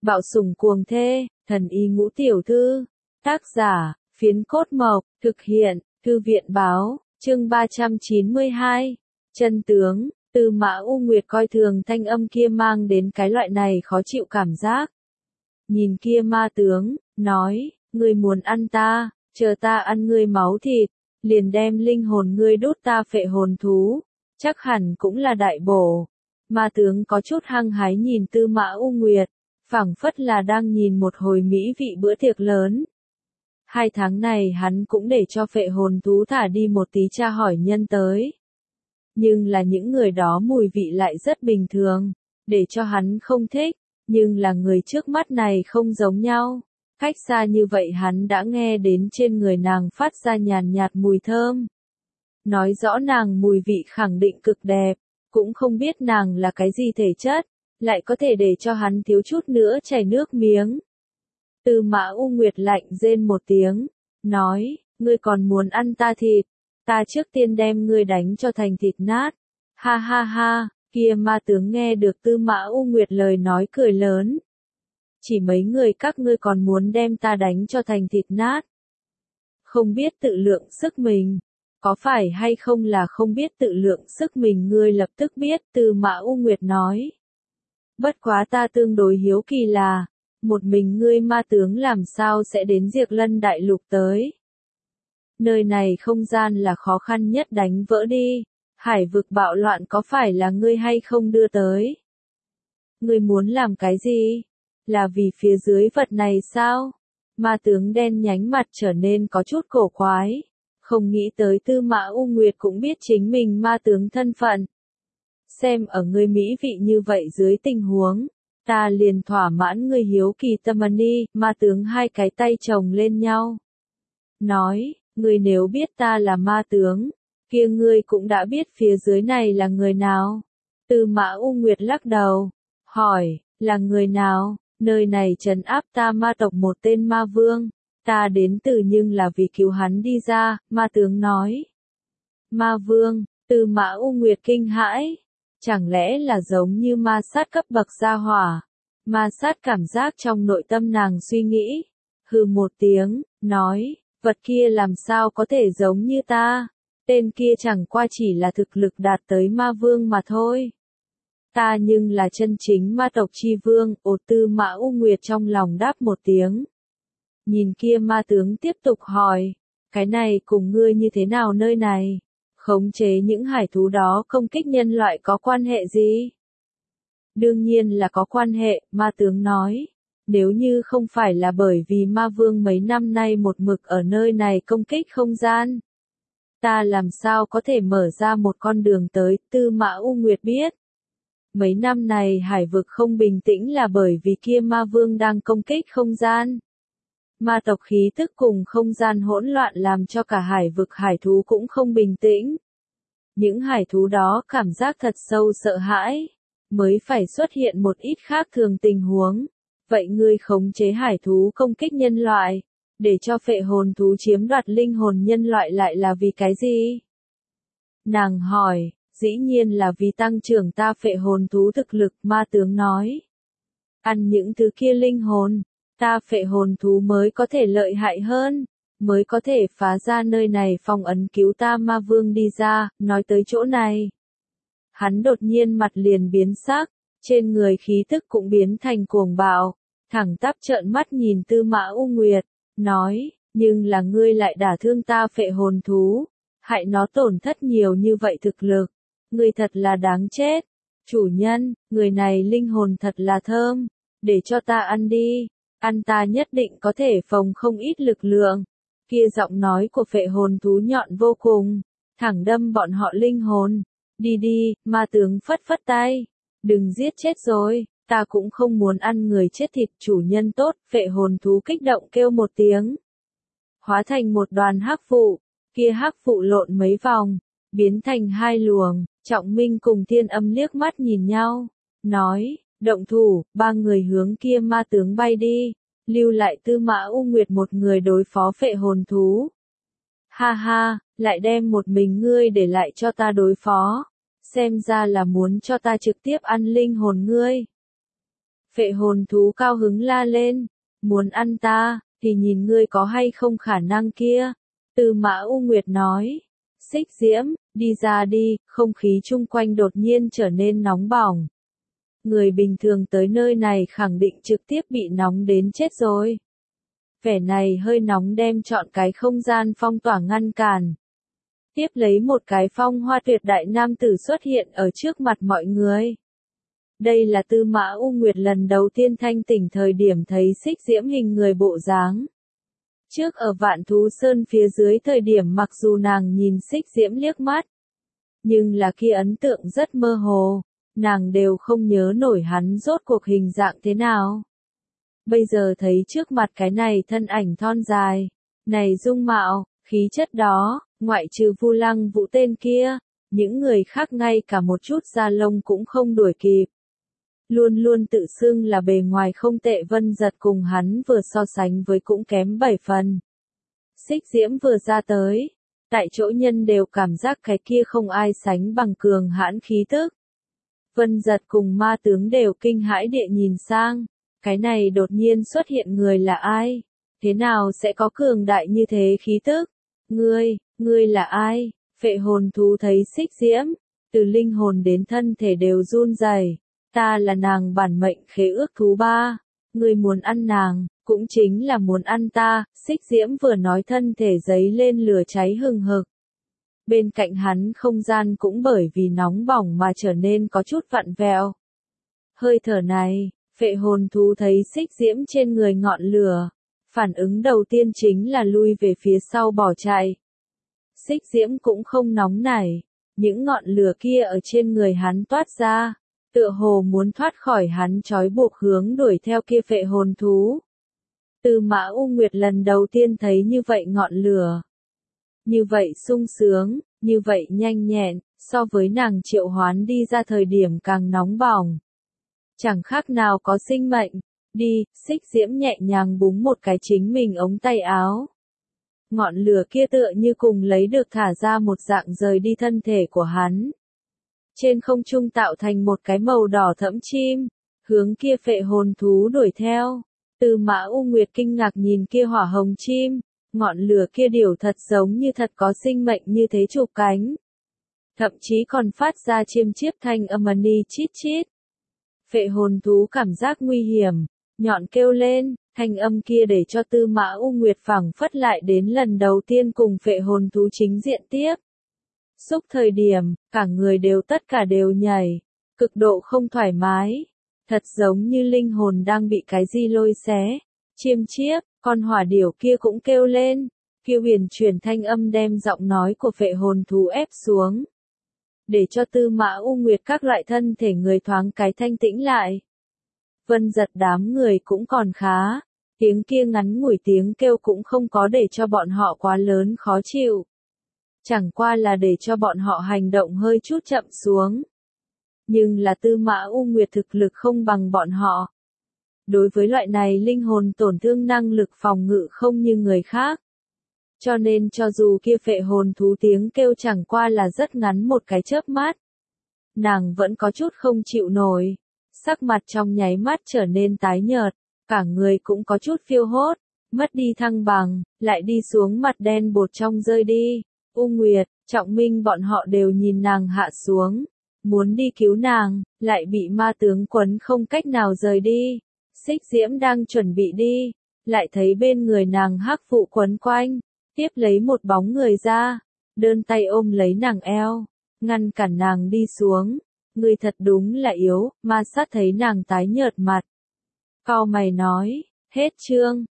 Bạo sủng cuồng thê, thần y ngũ tiểu thư. Tác giả, Phiến Cốt Mộc, thực hiện, Thư viện báo, chương 392. Chân tướng, Tư Mã U Nguyệt coi thường thanh âm kia mang đến cái loại này khó chịu cảm giác. Nhìn kia ma tướng, nói, ngươi muốn ăn ta, chờ ta ăn ngươi máu thịt, liền đem linh hồn ngươi đốt ta phệ hồn thú, chắc hẳn cũng là đại bổ. Ma tướng có chút hăng hái nhìn Tư Mã U Nguyệt, phảng phất là đang nhìn một hồi mỹ vị bữa tiệc lớn. 2 tháng này hắn cũng để cho phệ hồn thú thả đi một tí tra hỏi nhân tới. Nhưng là những người đó mùi vị lại rất bình thường, để cho hắn không thích, nhưng là người trước mắt này không giống nhau. Cách xa như vậy hắn đã nghe đến trên người nàng phát ra nhàn nhạt mùi thơm. Nói rõ nàng mùi vị khẳng định cực đẹp, cũng không biết nàng là cái gì thể chất, lại có thể để cho hắn thiếu chút nữa chảy nước miếng. Tư Mã U Nguyệt lạnh rên một tiếng, nói, ngươi còn muốn ăn ta thịt, ta trước tiên đem ngươi đánh cho thành thịt nát. Ha ha ha, kia ma tướng nghe được Tư Mã U Nguyệt lời nói cười lớn. Chỉ mấy người các ngươi còn muốn đem ta đánh cho thành thịt nát. Không biết tự lượng sức mình, có phải hay không là không biết tự lượng sức mình ngươi lập tức biết, Tư Mã U Nguyệt nói. Bất quá ta tương đối hiếu kỳ là, một mình ngươi ma tướng làm sao sẽ đến Diệp Lân Đại Lục tới. Nơi này không gian là khó khăn nhất đánh vỡ đi, hải vực bạo loạn có phải là ngươi hay không đưa tới? Ngươi muốn làm cái gì? Là vì phía dưới vật này sao? Ma tướng đen nhánh mặt trở nên có chút cổ quái, không nghĩ tới Tư Mã U Nguyệt cũng biết chính mình ma tướng thân phận. Xem ở ngươi mỹ vị như vậy dưới tình huống, ta liền thỏa mãn ngươi hiếu kỳ tâm đi, ma tướng 2 cái tay chồng lên nhau. Nói, ngươi nếu biết ta là ma tướng, kia ngươi cũng đã biết phía dưới này là người nào. Tư Mã U Nguyệt lắc đầu, hỏi, là người nào? Nơi này trấn áp ta ma tộc một tên ma vương, ta đến từ nhưng là vì cứu hắn đi ra, ma tướng nói. Ma vương, Tư Mã U Nguyệt kinh hãi, chẳng lẽ là giống như ma sát cấp bậc gia hỏa? Ma sát cảm giác trong nội tâm nàng suy nghĩ, hừ một tiếng, nói, vật kia làm sao có thể giống như ta, tên kia chẳng qua chỉ là thực lực đạt tới ma vương mà thôi. Ta nhưng là chân chính ma tộc chi vương, Tư Mã U Nguyệt trong lòng đáp một tiếng. Nhìn kia ma tướng tiếp tục hỏi, cái này cùng ngươi như thế nào nơi này? Khống chế những hải thú đó công kích nhân loại có quan hệ gì? Đương nhiên là có quan hệ, ma tướng nói. Nếu như không phải là bởi vì ma vương mấy năm nay một mực ở nơi này công kích không gian, ta làm sao có thể mở ra một con đường tới, Tư Mã U Nguyệt biết. Mấy năm này hải vực không bình tĩnh là bởi vì kia ma vương đang công kích không gian. Ma tộc khí tức cùng không gian hỗn loạn làm cho cả hải vực hải thú cũng không bình tĩnh. Những hải thú đó cảm giác thật sâu sợ hãi, mới phải xuất hiện một ít khác thường tình huống. Vậy ngươi khống chế hải thú công kích nhân loại, để cho phệ hồn thú chiếm đoạt linh hồn nhân loại lại là vì cái gì? Nàng hỏi, dĩ nhiên là vì tăng trưởng ta phệ hồn thú thực lực, ma tướng nói. Ăn những thứ kia linh hồn, ta phệ hồn thú mới có thể lợi hại hơn, mới có thể phá ra nơi này phong ấn cứu ta ma vương đi ra, nói tới chỗ này. Hắn đột nhiên mặt liền biến sắc, trên người khí tức cũng biến thành cuồng bạo, thẳng tắp trợn mắt nhìn Tư Mã U Nguyệt, nói, nhưng là ngươi lại đả thương ta phệ hồn thú, hại nó tổn thất nhiều như vậy thực lực, ngươi thật là đáng chết. Chủ nhân, người này linh hồn thật là thơm, để cho ta ăn đi, ăn ta nhất định có thể phòng không ít lực lượng. Kia giọng nói của phệ hồn thú nhọn vô cùng, thẳng đâm bọn họ linh hồn. Đi đi, ma tướng phất phất tay, đừng giết chết rồi, ta cũng không muốn ăn người chết thịt. Chủ nhân tốt, phệ hồn thú kích động kêu một tiếng. Hóa thành một đoàn hắc vụ, kia hắc vụ lộn mấy vòng, biến thành 2 luồng, Trọng Minh cùng Thiên Âm liếc mắt nhìn nhau, nói, động thủ, 3 người hướng kia ma tướng bay đi, lưu lại Tư Mã U Nguyệt một người đối phó phệ hồn thú. Ha ha, lại đem một mình ngươi để lại cho ta đối phó, xem ra là muốn cho ta trực tiếp ăn linh hồn ngươi. Phệ hồn thú cao hứng la lên, muốn ăn ta, thì nhìn ngươi có hay không khả năng kia. Tư Mã U Nguyệt nói, Xích Diễm, đi ra đi, không khí chung quanh đột nhiên trở nên nóng bỏng. Người bình thường tới nơi này khẳng định trực tiếp bị nóng đến chết rồi. Vẻ này hơi nóng đem trọn cái không gian phong tỏa ngăn cản. Tiếp lấy một cái phong hoa tuyệt đại nam tử xuất hiện ở trước mặt mọi người. Đây là Tư Mã U Nguyệt lần đầu tiên thanh tỉnh thời điểm thấy Xích Diễm hình người bộ dáng. Trước ở Vạn Thú Sơn phía dưới thời điểm mặc dù nàng nhìn Xích Diễm liếc mắt, nhưng là kia ấn tượng rất mơ hồ, nàng đều không nhớ nổi hắn rốt cuộc hình dạng thế nào. Bây giờ thấy trước mặt cái này thân ảnh thon dài, này dung mạo, khí chất đó, ngoại trừ Vu Lăng Vũ tên kia, những người khác ngay cả một chút da lông cũng không đuổi kịp. Luôn luôn tự xưng là bề ngoài không tệ Vân Giật cùng hắn vừa so sánh với cũng kém 7 phần. Xích Diễm vừa ra tới, tại chỗ nhân đều cảm giác cái kia không ai sánh bằng cường hãn khí tức. Vân Giật cùng ma tướng đều kinh hãi địa nhìn sang, cái này đột nhiên xuất hiện người là ai? Thế nào sẽ có cường đại như thế khí tức? Ngươi là ai? Phệ hồn thú thấy Xích Diễm, từ linh hồn đến thân thể đều run rẩy. Ta là nàng bản mệnh khế ước thú ba, ngươi muốn ăn nàng, cũng chính là muốn ăn ta. Xích Diễm vừa nói thân thể giấy lên lửa cháy hừng hực. Bên cạnh hắn không gian cũng bởi vì nóng bỏng mà trở nên có chút vặn vẹo. Hơi thở này, phệ hồn thú thấy Xích Diễm trên người ngọn lửa, phản ứng đầu tiên chính là lui về phía sau bỏ chạy. Xích Diễm cũng không nóng nảy, những ngọn lửa kia ở trên người hắn toát ra, tựa hồ muốn thoát khỏi hắn trói buộc hướng đuổi theo kia phệ hồn thú. Tư Mã U Nguyệt lần đầu tiên thấy như vậy ngọn lửa. Như vậy sung sướng, như vậy nhanh nhẹn, so với nàng triệu hoán đi ra thời điểm càng nóng bỏng. Chẳng khác nào có sinh mệnh. Đi, Xích Diễm nhẹ nhàng búng một cái chính mình ống tay áo. Ngọn lửa kia tựa như cùng lấy được thả ra một dạng rời đi thân thể của hắn. Trên không trung tạo thành một cái màu đỏ thẫm chim, hướng kia phệ hồn thú đuổi theo. Tư Mã U Nguyệt kinh ngạc nhìn kia hỏa hồng chim, ngọn lửa kia điều thật giống như thật có sinh mệnh như thế chụp cánh. Thậm chí còn phát ra chiêm chiếp thanh âm ni chít chít. Phệ hồn thú cảm giác nguy hiểm, nhọn kêu lên, thanh âm kia để cho Tư Mã U Nguyệt phảng phất lại đến lần đầu tiên cùng phệ hồn thú chính diện tiếp. Xúc thời điểm, cả người đều tất cả đều nhảy, cực độ không thoải mái, thật giống như linh hồn đang bị cái gì lôi xé. Chiêm chiếp, con hỏa điểu kia cũng kêu lên, kiêu huyền chuyển thanh âm đem giọng nói của phệ hồn thú ép xuống. Để cho Tư Mã U Nguyệt các loại thân thể người thoáng cái thanh tĩnh lại. Vân Giật đám người cũng còn khá, tiếng kia ngắn ngủi tiếng kêu cũng không có để cho bọn họ quá lớn khó chịu. Chẳng qua là để cho bọn họ hành động hơi chút chậm xuống. Nhưng là Tư Mã U Nguyệt thực lực không bằng bọn họ. Đối với loại này linh hồn tổn thương năng lực phòng ngự không như người khác. Cho nên cho dù kia phệ hồn thú tiếng kêu chẳng qua là rất ngắn một cái chớp mắt. Nàng vẫn có chút không chịu nổi. Sắc mặt trong nháy mắt trở nên tái nhợt, cả người cũng có chút phiêu hốt, mất đi thăng bằng, lại đi xuống mặt đen bột trong rơi đi. U Nguyệt, Trọng Minh bọn họ đều nhìn nàng hạ xuống, muốn đi cứu nàng, lại bị ma tướng quấn không cách nào rời đi. Xích Diễm đang chuẩn bị đi, lại thấy bên người nàng hắc vụ quấn quanh, tiếp lấy một bóng người ra, đơn tay ôm lấy nàng eo, ngăn cản nàng đi xuống. Ngươi thật đúng là yếu, ma sát thấy nàng tái nhợt mặt. Cau mày nói, hết chương.